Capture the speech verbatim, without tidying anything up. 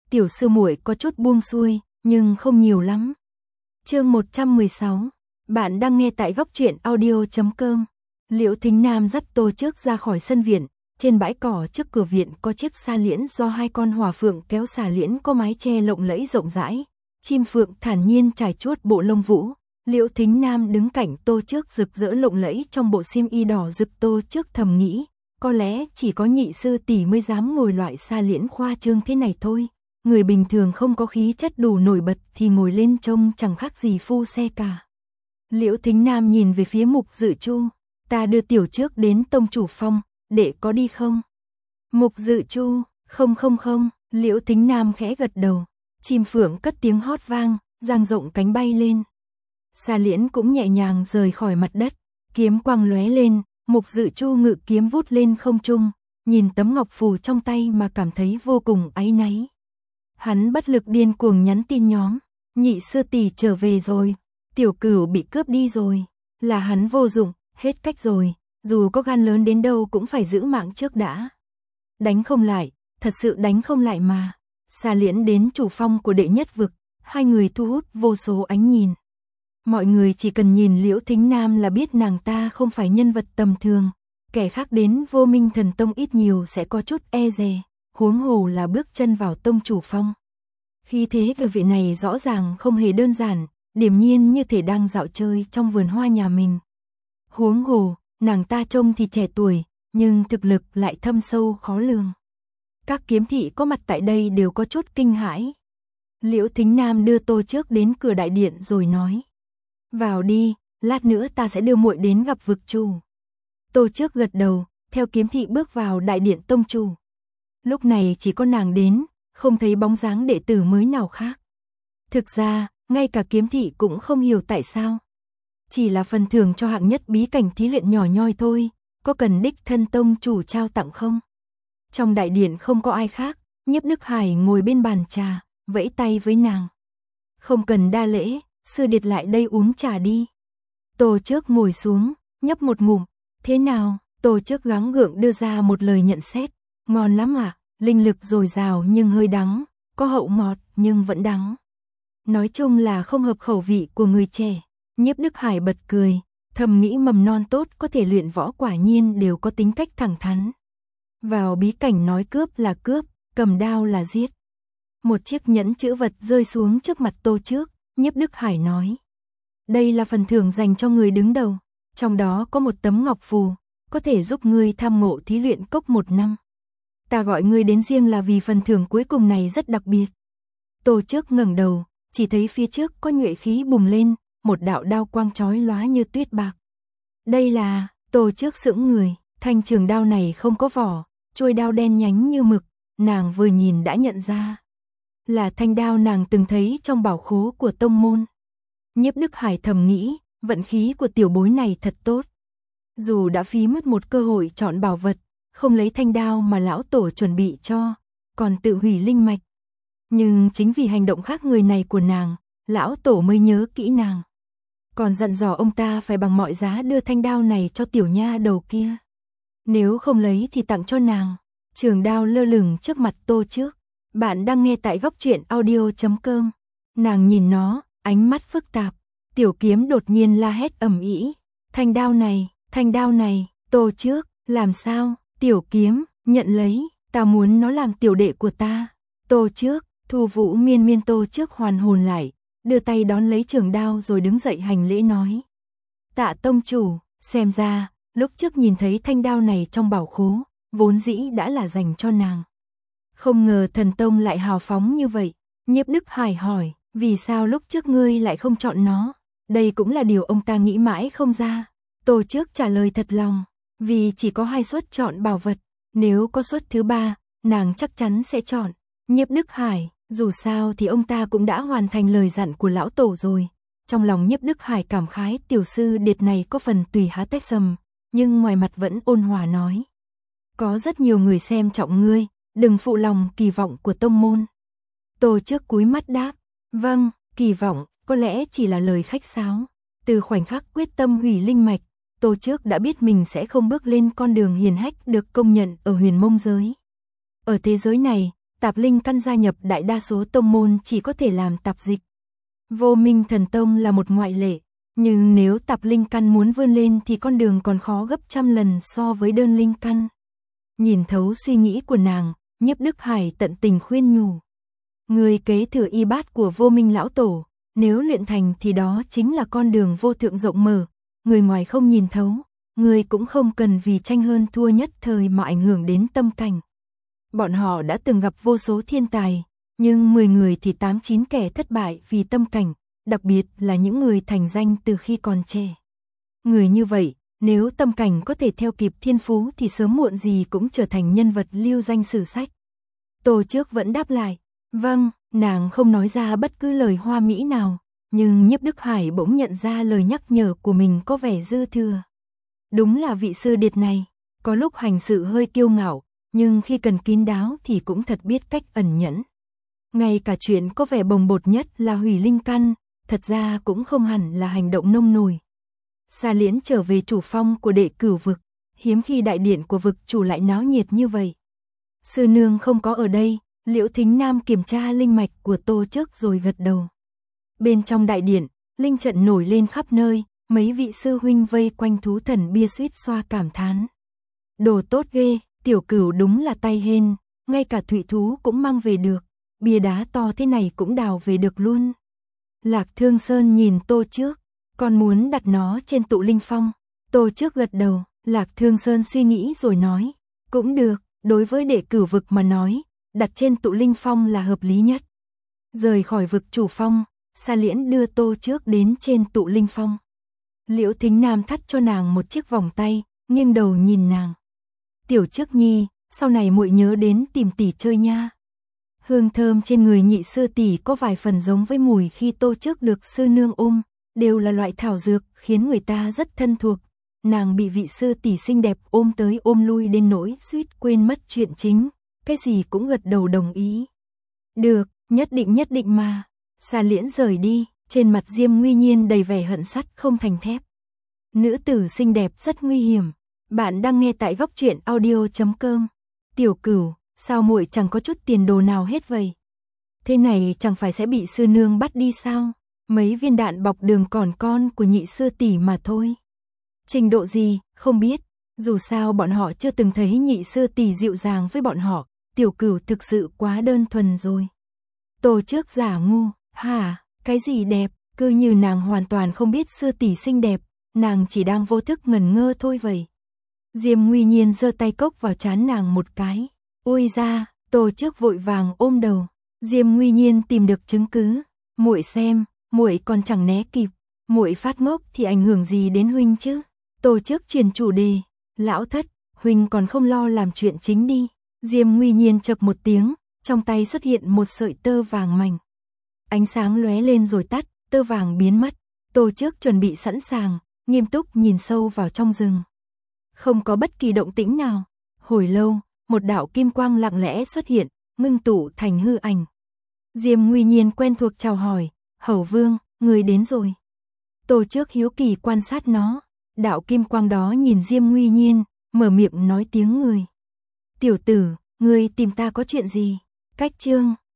tiểu sư muội có chút buông xuôi, nhưng không nhiều lắm. Chương một trăm mười sáu. Bạn đang nghe tại góc truyện audio chấm com. Liễu Thính Nam dắt Tô Trước ra khỏi sân viện, trên bãi cỏ trước cửa viện có chiếc xa liễn do hai con hỏa phượng kéo, xà liễn có mái che lộng lẫy rộng rãi, chim phượng thản nhiên trải chuốt bộ lông vũ. Liễu Thính Nam đứng cạnh Tô Trước rực rỡ lộng lẫy trong bộ xiêm y đỏ rực. Tô Trước thầm nghĩ, có lẽ chỉ có nhị sư tỷ mới dám ngồi loại xa liễn khoa trương thế này thôi. Người bình thường không có khí chất đủ nổi bật thì ngồi lên trông chẳng khác gì phu xe cả. Liễu Thính Nam nhìn về phía Mục Dự Chu, ta đưa tiểu Trước đến tông chủ phong, đệ có đi không? Mục Dự Chu, không không không, Liễu Thính Nam khẽ gật đầu, chim phượng cất tiếng hót vang, dang rộng cánh bay lên. Xa liễn cũng nhẹ nhàng rời khỏi mặt đất, kiếm quang lóe lên, Mục Dự Chu ngự kiếm vút lên không trung, nhìn tấm ngọc phù trong tay mà cảm thấy vô cùng áy náy. Hắn bất lực điên cuồng nhắn tin nhóm, nhị sư tỷ trở về rồi, tiểu cửu bị cướp đi rồi, là hắn vô dụng, hết cách rồi, dù có gan lớn đến đâu cũng phải giữ mạng trước đã. Đánh không lại, thật sự đánh không lại mà. Xa liễn đến chủ phong của đệ nhất vực, hai người thu hút vô số ánh nhìn. Mọi người chỉ cần nhìn Liễu Thính Nam là biết nàng ta không phải nhân vật tầm thường, kẻ khác đến Vô Minh Thần Tông ít nhiều sẽ có chút e dè, huống hồ là bước chân vào tông chủ phong. Khi thế của vị này rõ ràng không hề đơn giản, điềm nhiên như thể đang dạo chơi trong vườn hoa nhà mình. Huống hồ, nàng ta trông thì trẻ tuổi, nhưng thực lực lại thâm sâu khó lường. Các kiếm thị có mặt tại đây đều có chút kinh hãi. Liễu Thính Nam đưa Tô Trước đến cửa đại điện rồi nói, vào đi, lát nữa ta sẽ đưa muội đến gặp vực chủ. Tô Trước gật đầu, theo kiếm thị bước vào đại điện tông chủ. Lúc này chỉ có nàng đến, không thấy bóng dáng đệ tử mới nào khác. Thực ra, ngay cả kiếm thị cũng không hiểu tại sao. Chỉ là phần thưởng cho hạng nhất bí cảnh thí luyện nhỏ nhoi thôi, có cần đích thân tông chủ trao tặng không? Trong đại điện không có ai khác, Nhiếp Đức Hải ngồi bên bàn trà, vẫy tay với nàng. Không cần đa lễ, sư điệt lại đây uống trà đi. Tô Trước ngồi xuống, nhấp một ngụm, thế nào? Tô Trước gắng gượng đưa ra một lời nhận xét, ngon lắm ạ, à? Linh lực dồi dào nhưng hơi đắng, có hậu ngọt nhưng vẫn đắng. Nói chung là không hợp khẩu vị của người trẻ. Nhiếp Đức Hải bật cười, thầm nghĩ mầm non tốt có thể luyện võ quả nhiên đều có tính cách thẳng thắn. Vào bí cảnh nói cướp là cướp, cầm đao là giết. Một chiếc nhẫn chữ vật rơi xuống trước mặt Tô Trước, Nhiếp Đức Hải nói, đây là phần thưởng dành cho người đứng đầu, trong đó có một tấm ngọc phù, có thể giúp ngươi tham ngộ thí luyện cốc một năm. Ta gọi ngươi đến riêng là vì phần thưởng cuối cùng này rất đặc biệt. Tô Trước ngẩng đầu, chỉ thấy phía trước có nhuệ khí bùng lên, một đạo đao quang chói lóa như tuyết bạc. Đây là, Tô Trước sững người, thanh trường đao này không có vỏ, chuôi đao đen nhánh như mực, nàng vừa nhìn đã nhận ra. Là thanh đao nàng từng thấy trong bảo khố của tông môn. Nhiếp Đức Hải thầm nghĩ, vận khí của tiểu bối này thật tốt. Dù đã phí mất một cơ hội chọn bảo vật, không lấy thanh đao mà lão tổ chuẩn bị cho, còn tự hủy linh mạch. Nhưng chính vì hành động khác người này của nàng, lão tổ mới nhớ kỹ nàng. Còn dặn dò ông ta phải bằng mọi giá đưa thanh đao này cho tiểu nha đầu kia. Nếu không lấy thì tặng cho nàng. Trường đao lơ lửng trước mặt Tô Trước. Bạn đang nghe tại góc truyện audio chấm com. Nàng nhìn nó, ánh mắt phức tạp. Tiểu kiếm đột nhiên la hét ầm ĩ. Thanh đao này, thanh đao này, Tô Trước, làm sao? Tiểu kiếm, nhận lấy, ta muốn nó làm tiểu đệ của ta. Tô Trước, Thu Vũ miên miên. Tô Trước hoàn hồn lại, đưa tay đón lấy trường đao rồi đứng dậy hành lễ nói. Tạ tông chủ, xem ra, lúc trước nhìn thấy thanh đao này trong bảo khố, vốn dĩ đã là dành cho nàng. Không ngờ thần tông lại hào phóng như vậy. Nhiếp Đức Hải hỏi, vì sao lúc trước ngươi lại không chọn nó? Đây cũng là điều ông ta nghĩ mãi không ra. Tô Trước trả lời thật lòng, vì chỉ có hai suất chọn bảo vật, nếu có suất thứ ba, nàng chắc chắn sẽ chọn. Nhiếp Đức Hải, dù sao thì ông ta cũng đã hoàn thành lời dặn của lão tổ rồi. Trong lòng Nhiếp Đức Hải cảm khái tiểu sư điệt này có phần tùy há tách sầm, nhưng ngoài mặt vẫn ôn hòa nói. Có rất nhiều người xem trọng ngươi, đừng phụ lòng kỳ vọng của tông môn. Tô Trước cúi mắt đáp, vâng, kỳ vọng, có lẽ chỉ là lời khách sáo. Từ khoảnh khắc quyết tâm hủy linh mạch, Tô Trước đã biết mình sẽ không bước lên con đường hiền hách được công nhận ở huyền mông giới. Ở thế giới này, tạp linh căn gia nhập đại đa số tông môn chỉ có thể làm tạp dịch. Vô Minh Thần Tông là một ngoại lệ, nhưng nếu tạp linh căn muốn vươn lên thì con đường còn khó gấp trăm lần so với đơn linh căn. Nhìn thấu suy nghĩ của nàng, Nhiếp Đức Hải tận tình khuyên nhủ. Người kế thừa y bát của Vô Minh lão tổ, nếu luyện thành thì đó chính là con đường vô thượng rộng mở, người ngoài không nhìn thấu, người cũng không cần vì tranh hơn thua nhất thời mà ảnh hưởng đến tâm cảnh. Bọn họ đã từng gặp vô số thiên tài, nhưng mười người thì tám chín kẻ thất bại vì tâm cảnh, đặc biệt là những người thành danh từ khi còn trẻ. Người như vậy, nếu tâm cảnh có thể theo kịp thiên phú thì sớm muộn gì cũng trở thành nhân vật lưu danh sử sách. Tô Trước vẫn đáp lại, vâng, nàng không nói ra bất cứ lời hoa mỹ nào, nhưng Nhiếp Đức Hải bỗng nhận ra lời nhắc nhở của mình có vẻ dư thừa. Đúng là vị sư điệt này, có lúc hành sự hơi kiêu ngạo, nhưng khi cần kín đáo thì cũng thật biết cách ẩn nhẫn. Ngay cả chuyện có vẻ bồng bột nhất là hủy linh căn, thật ra cũng không hẳn là hành động nông nổi. Sa Liễn trở về chủ phong của Đệ Cửu vực, hiếm khi đại điện của vực chủ lại náo nhiệt như vậy. Sư nương không có ở đây, Liễu Thính Nam kiểm tra linh mạch của Tô Trước rồi gật đầu. Bên trong đại điện, linh trận nổi lên khắp nơi, mấy vị sư huynh vây quanh thú thần bia suýt xoa cảm thán. Đồ tốt ghê, Tiểu Cửu đúng là tay hên, ngay cả thụy thú cũng mang về được, bia đá to thế này cũng đào về được luôn. Lạc Thương Sơn nhìn Tô Trước, còn muốn đặt nó trên tụ linh phong. Tô Trước gật đầu, Lạc Thương Sơn suy nghĩ rồi nói, cũng được, đối với Đệ Cửu vực mà nói, đặt trên tụ linh phong là hợp lý nhất. Rời khỏi vực chủ phong, Sa Liễn đưa Tô Trước đến trên tụ linh phong. Liễu Thính Nam thắt cho nàng một chiếc vòng tay, nghiêng đầu nhìn nàng. Tiểu Trước nhi, sau này muội nhớ đến tìm tỷ chơi nha. Hương thơm trên người nhị sư tỷ có vài phần giống với mùi khi Tô Trước được sư nương ôm, đều là loại thảo dược khiến người ta rất thân thuộc. Nàng bị vị sư tỷ xinh đẹp ôm tới ôm lui đến nỗi suýt quên mất chuyện chính, cái gì cũng gật đầu đồng ý. Được, nhất định nhất định mà. Sa Liễn rời đi, trên mặt Diêm Nguy Nhiên đầy vẻ hận sắt không thành thép. Nữ tử xinh đẹp rất nguy hiểm. Bạn đang nghe tại góc truyện audio chấm com. Tiểu Cửu, sao muội chẳng có chút tiền đồ nào hết vậy? Thế này chẳng phải sẽ bị sư nương bắt đi sao? Mấy viên đạn bọc đường còn con của nhị sư tỷ mà thôi. Trình độ gì, không biết, dù sao bọn họ chưa từng thấy nhị sư tỷ dịu dàng với bọn họ, Tiểu Cửu thực sự quá đơn thuần rồi. Tô Trước giả ngu, hả, cái gì đẹp, cứ như nàng hoàn toàn không biết sư tỷ xinh đẹp, nàng chỉ đang vô thức ngẩn ngơ thôi vậy. Diêm Nguy Nhiên giơ tay cốc vào trán nàng một cái, ôi ra, Tô Trước vội vàng ôm đầu. Diêm Nguy Nhiên tìm được chứng cứ, muội xem, muội còn chẳng né kịp, muội phát ngốc thì ảnh hưởng gì đến huynh chứ? Tô Trước chuyển chủ đề, lão thất, huynh còn không lo làm chuyện chính đi. Diêm Nguy Nhiên chậc một tiếng, trong tay xuất hiện một sợi tơ vàng mảnh. Ánh sáng lóe lên rồi tắt, tơ vàng biến mất. Tô Trước chuẩn bị sẵn sàng, nghiêm túc nhìn sâu vào trong rừng. Không có bất kỳ động tĩnh nào. Hồi lâu, một đạo kim quang lặng lẽ xuất hiện, ngưng tụ thành hư ảnh. Diêm Nguy Nhiên quen thuộc chào hỏi, Hầu Vương, người đến rồi. Tô Trước hiếu kỳ quan sát nó. Đạo kim quang đó nhìn Diêm Nguy Nhiên, mở miệng nói tiếng người. Tiểu tử, ngươi tìm ta có chuyện gì? Cách chương,